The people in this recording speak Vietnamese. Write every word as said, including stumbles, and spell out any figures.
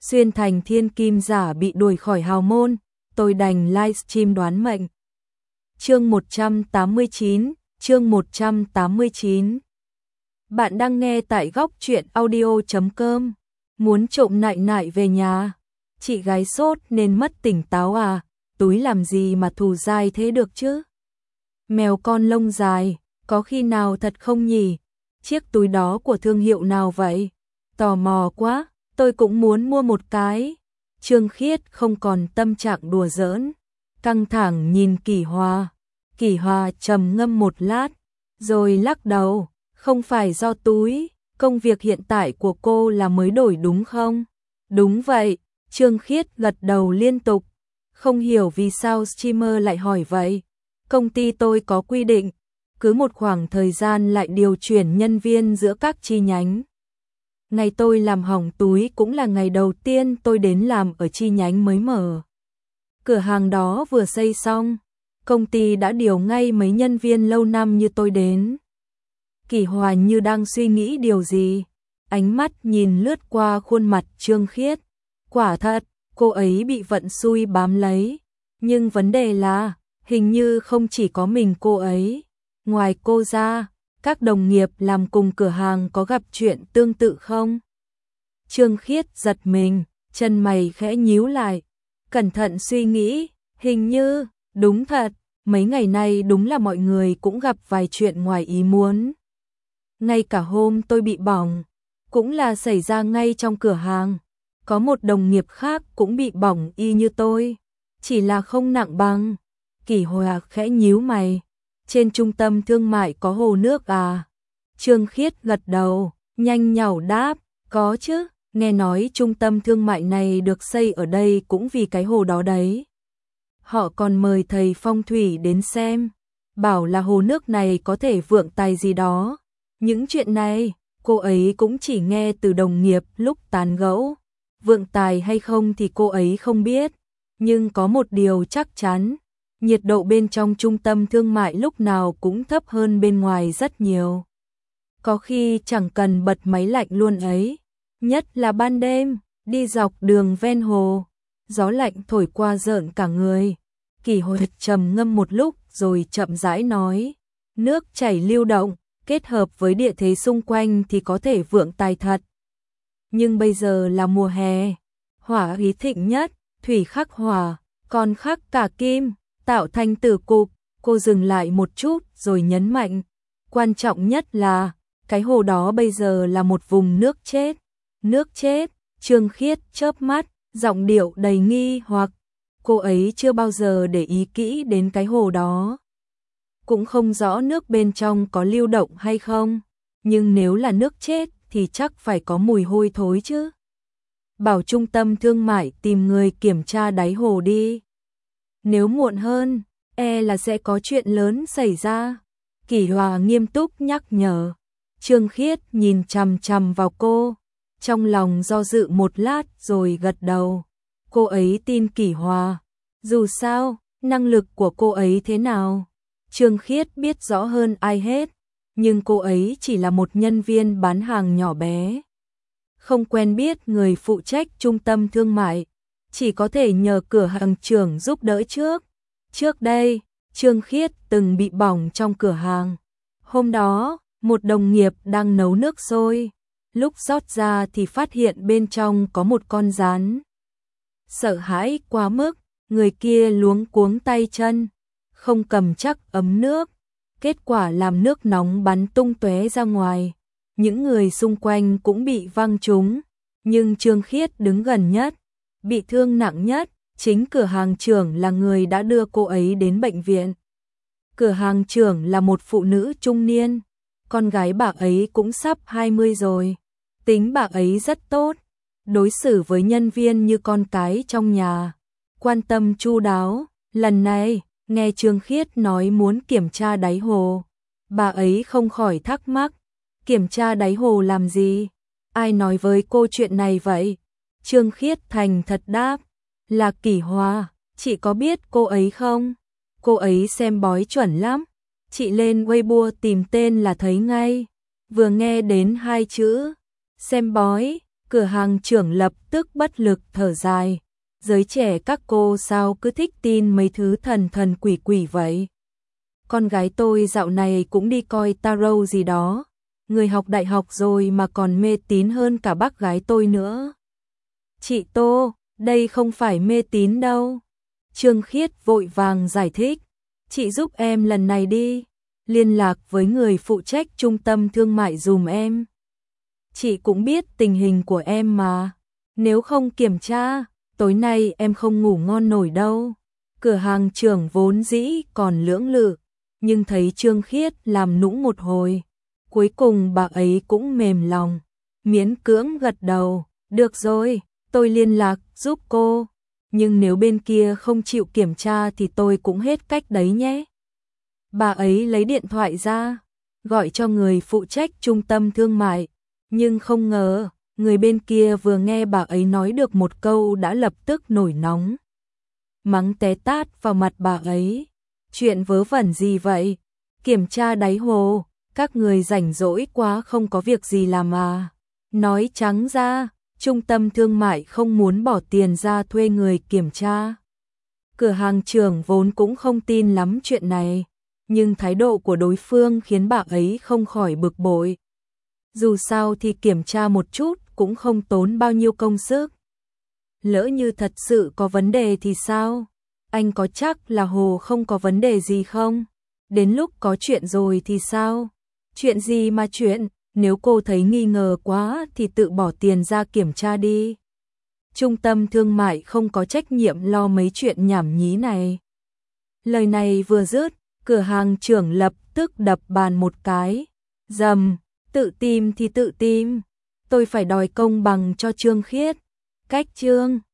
Xuyên thành thiên kim giả bị đuổi khỏi hào môn, tôi đành livestream đoán mệnh. Chương một trăm tám mươi chín, chương một trăm tám mươi chín. Bạn đang nghe tại góc truyện audio chấm com. Muốn trộm nại nại về nhà, chị gái sốt nên mất tỉnh táo à, túi làm gì mà thù dai thế được chứ? Mèo con lông dài, có khi nào thật không nhỉ? Chiếc túi đó của thương hiệu nào vậy? Tò mò quá, tôi cũng muốn mua một cái. Trương Khiết không còn tâm trạng đùa giỡn, căng thẳng nhìn Kỷ Hòa. Kỷ Hòa trầm ngâm một lát, rồi lắc đầu, không phải do túi, công việc hiện tại của cô là mới đổi đúng không? Đúng vậy, Trương Khiết gật đầu liên tục, không hiểu vì sao streamer lại hỏi vậy. Công ty tôi có quy định, cứ một khoảng thời gian lại điều chuyển nhân viên giữa các chi nhánh. Ngày tôi làm hỏng túi cũng là ngày đầu tiên tôi đến làm ở chi nhánh mới mở. Cửa hàng đó vừa xây xong, công ty đã điều ngay mấy nhân viên lâu năm như tôi đến. Kỷ Hòa như đang suy nghĩ điều gì, ánh mắt nhìn lướt qua khuôn mặt Trương Khiết. Quả thật, cô ấy bị vận xui bám lấy, nhưng vấn đề là, hình như không chỉ có mình cô ấy. Ngoài cô ra, các đồng nghiệp làm cùng cửa hàng có gặp chuyện tương tự không? Trương Khiết giật mình, chân mày khẽ nhíu lại, cẩn thận suy nghĩ, hình như, đúng thật, mấy ngày nay đúng là mọi người cũng gặp vài chuyện ngoài ý muốn. Ngay cả hôm tôi bị bỏng, cũng là xảy ra ngay trong cửa hàng. Có một đồng nghiệp khác cũng bị bỏng y như tôi, chỉ là không nặng bằng. Kỷ Hòa khẽ nhíu mày, trên trung tâm thương mại có hồ nước à? Trương Khiết gật đầu, nhanh nhảu đáp, có chứ, nghe nói trung tâm thương mại này được xây ở đây cũng vì cái hồ đó đấy. Họ còn mời thầy phong thủy đến xem, bảo là hồ nước này có thể vượng tài gì đó. Những chuyện này, cô ấy cũng chỉ nghe từ đồng nghiệp lúc tán gẫu. Vượng tài hay không thì cô ấy không biết, nhưng có một điều chắc chắn, nhiệt độ bên trong trung tâm thương mại lúc nào cũng thấp hơn bên ngoài rất nhiều. Có khi chẳng cần bật máy lạnh luôn ấy, nhất là ban đêm, đi dọc đường ven hồ, gió lạnh thổi qua rợn cả người. Kỷ Hòa trầm ngâm một lúc rồi chậm rãi nói, nước chảy lưu động, kết hợp với địa thế xung quanh thì có thể vượng tài thật. Nhưng bây giờ là mùa hè, hỏa khí thịnh nhất, thủy khắc hỏa, còn khắc cả kim, tạo thành tử cục. Cô dừng lại một chút rồi nhấn mạnh, quan trọng nhất là, cái hồ đó bây giờ là một vùng nước chết. Nước chết? Trương Khiết chớp mắt, giọng điệu đầy nghi hoặc. Cô ấy chưa bao giờ để ý kỹ đến cái hồ đó, cũng không rõ nước bên trong có lưu động hay không, nhưng nếu là nước chết thì chắc phải có mùi hôi thối chứ. Bảo trung tâm thương mại tìm người kiểm tra đáy hồ đi. Nếu muộn hơn, e là sẽ có chuyện lớn xảy ra. Kỷ Hòa nghiêm túc nhắc nhở. Trương Khiết nhìn chằm chằm vào cô, trong lòng do dự một lát rồi gật đầu. Cô ấy tin Kỷ Hòa, dù sao, năng lực của cô ấy thế nào, Trương Khiết biết rõ hơn ai hết, nhưng cô ấy chỉ là một nhân viên bán hàng nhỏ bé, không quen biết người phụ trách trung tâm thương mại, chỉ có thể nhờ cửa hàng trưởng giúp đỡ trước. Trước đây, Trương Khiết từng bị bỏng trong cửa hàng. Hôm đó, một đồng nghiệp đang nấu nước sôi, lúc rót ra thì phát hiện bên trong có một con gián. Sợ hãi quá mức, người kia luống cuống tay chân, không cầm chắc ấm nước, kết quả làm nước nóng bắn tung tóe ra ngoài. Những người xung quanh cũng bị văng trúng, nhưng Trương Khiết đứng gần nhất, bị thương nặng nhất. Chính cửa hàng trưởng là người đã đưa cô ấy đến bệnh viện. Cửa hàng trưởng là một phụ nữ trung niên, con gái bà ấy cũng sắp hai mươi rồi. Tính bà ấy rất tốt, đối xử với nhân viên như con cái trong nhà, quan tâm chu đáo. Lần này, nghe Trương Khiết nói muốn kiểm tra đáy hồ, bà ấy không khỏi thắc mắc, kiểm tra đáy hồ làm gì? Ai nói với cô chuyện này vậy? Trương Khiết thành thật đáp, là Kỷ Hòa. Chị có biết cô ấy không? Cô ấy xem bói chuẩn lắm, chị lên Weibo tìm tên là thấy ngay. Vừa nghe đến hai chữ xem bói, Cửa hàng trưởng lập tức bất lực thở dài. Giới trẻ các cô sao cứ thích tin mấy thứ thần thần quỷ quỷ vậy? Con gái tôi dạo này cũng đi coi tarot gì đó. Người học đại học rồi mà còn mê tín hơn cả bác gái tôi nữa. Chị Tô, đây không phải mê tín đâu. Trương Khiết vội vàng giải thích. Chị giúp em lần này đi. Liên lạc với người phụ trách trung tâm thương mại dùm em. Chị cũng biết tình hình của em mà. Nếu không kiểm tra, tối nay em không ngủ ngon nổi đâu. Cửa hàng trưởng vốn dĩ còn lưỡng lự, nhưng thấy Trương Khiết làm nũng một hồi. Cuối cùng bà ấy cũng mềm lòng, miễn cưỡng gật đầu. Được rồi, tôi liên lạc giúp cô. Nhưng nếu bên kia không chịu kiểm tra thì tôi cũng hết cách đấy nhé. Bà ấy lấy điện thoại ra, gọi cho người phụ trách trung tâm thương mại. Nhưng không ngờ, người bên kia vừa nghe bà ấy nói được một câu đã lập tức nổi nóng. Mắng té tát vào mặt bà ấy. Chuyện vớ vẩn gì vậy? Kiểm tra đáy hồ, các người rảnh rỗi quá không có việc gì làm à? Nói trắng ra, trung tâm thương mại không muốn bỏ tiền ra thuê người kiểm tra. Cửa hàng trưởng vốn cũng không tin lắm chuyện này, nhưng thái độ của đối phương khiến bà ấy không khỏi bực bội. Dù sao thì kiểm tra một chút cũng không tốn bao nhiêu công sức. Lỡ như thật sự có vấn đề thì sao? Anh có chắc là Hồ không có vấn đề gì không? Đến lúc có chuyện rồi thì sao? Chuyện gì mà chuyện? Nếu cô thấy nghi ngờ quá thì tự bỏ tiền ra kiểm tra đi. Trung tâm thương mại không có trách nhiệm lo mấy chuyện nhảm nhí này. Lời này vừa dứt, cửa hàng trưởng lập tức đập bàn một cái. Dầm, tự tìm thì tự tìm. Tôi phải đòi công bằng cho Trương Khiết. Cách Trương